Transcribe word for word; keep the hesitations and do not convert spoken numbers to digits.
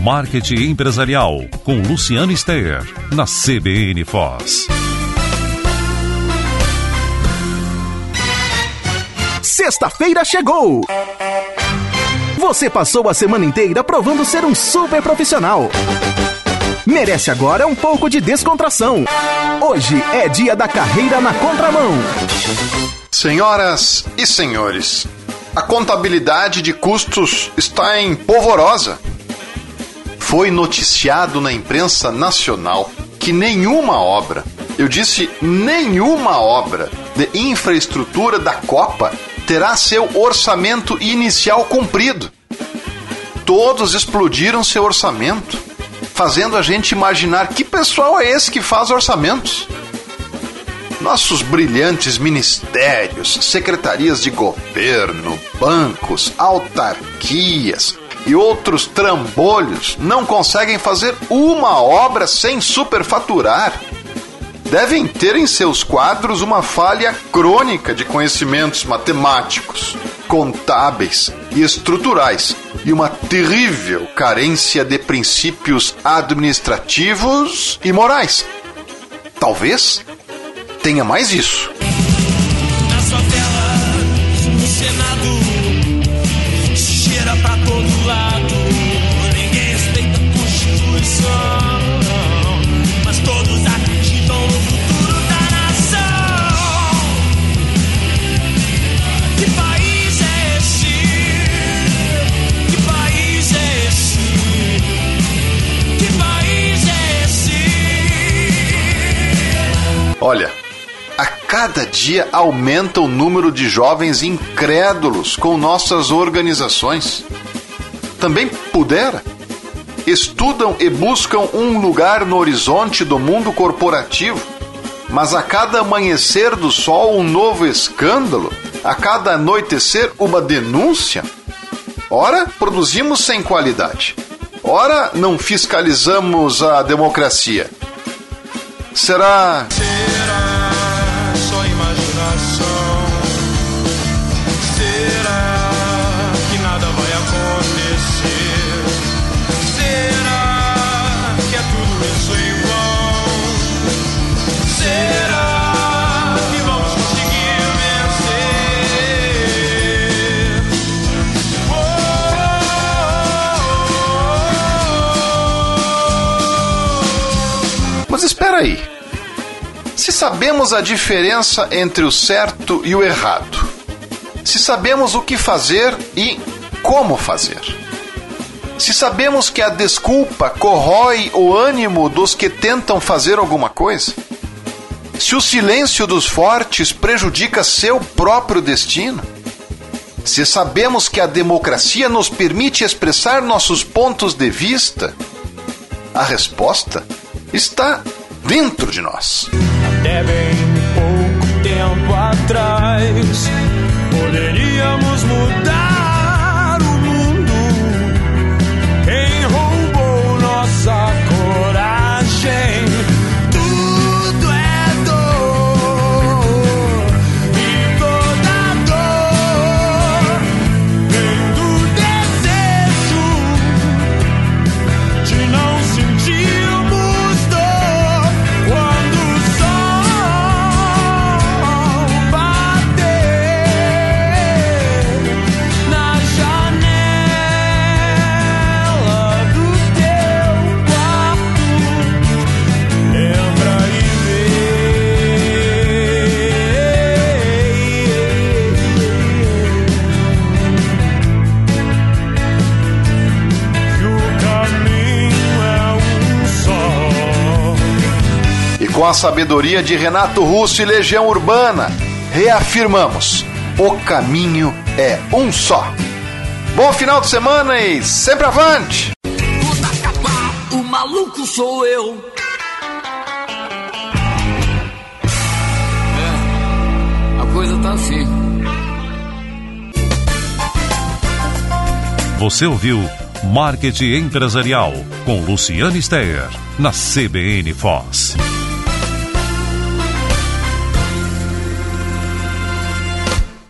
Marketing Empresarial, com Luciano Steyer, na C B N Foz. Sexta-feira chegou! Você passou a semana inteira provando ser um super profissional. Merece agora um pouco de descontração. Hoje é dia da carreira na contramão. Senhoras e senhores, a contabilidade de custos está em polvorosa. Foi noticiado na imprensa nacional que nenhuma obra, eu disse nenhuma obra de infraestrutura da Copa terá seu orçamento inicial cumprido. Todos explodiram seu orçamento, fazendo a gente imaginar que pessoal é esse que faz orçamentos. Nossos brilhantes ministérios, secretarias de governo, bancos, autarquias e outros trambolhos não conseguem fazer uma obra sem superfaturar. Devem ter em seus quadros uma falha crônica de conhecimentos matemáticos, contábeis e estruturais e uma terrível carência de princípios administrativos e morais. Talvez tenha mais isso. Na sua tela, no Senado, cheira pra todo lado, ninguém respeita a Constituição, mas todos acreditam no futuro da nação. Que país é esse? Que país é esse? Que país é esse? Olha, a cada dia aumenta o número de jovens incrédulos com nossas organizações. Também pudera. Estudam e buscam um lugar no horizonte do mundo corporativo, mas a cada amanhecer do sol um novo escândalo, a cada anoitecer uma denúncia. Ora, produzimos sem qualidade. Ora, não fiscalizamos a democracia. Será... Mas espera aí. Se sabemos a diferença entre o certo e o errado, se sabemos o que fazer e como fazer, se sabemos que a desculpa corrói o ânimo dos que tentam fazer alguma coisa, se o silêncio dos fortes prejudica seu próprio destino, se sabemos que a democracia nos permite expressar nossos pontos de vista, a resposta está dentro de nós. Até bem pouco tempo atrás, poderíamos mudar o mundo. Quem roubou nossa coragem? Tudo é dor, e toda dor vem do desejo de não sentirmos dor quando o sol bater na janela do teu quarto. Lembra e vê que o caminho é um só. E com a sabedoria de Renato Russo e Legião Urbana, reafirmamos: o caminho é um só. Bom final de semana e sempre avante! Quando acabar, o maluco sou eu. É, a coisa tá assim. Você ouviu Marketing Empresarial, com Luciano Steyer, na C B N Foz.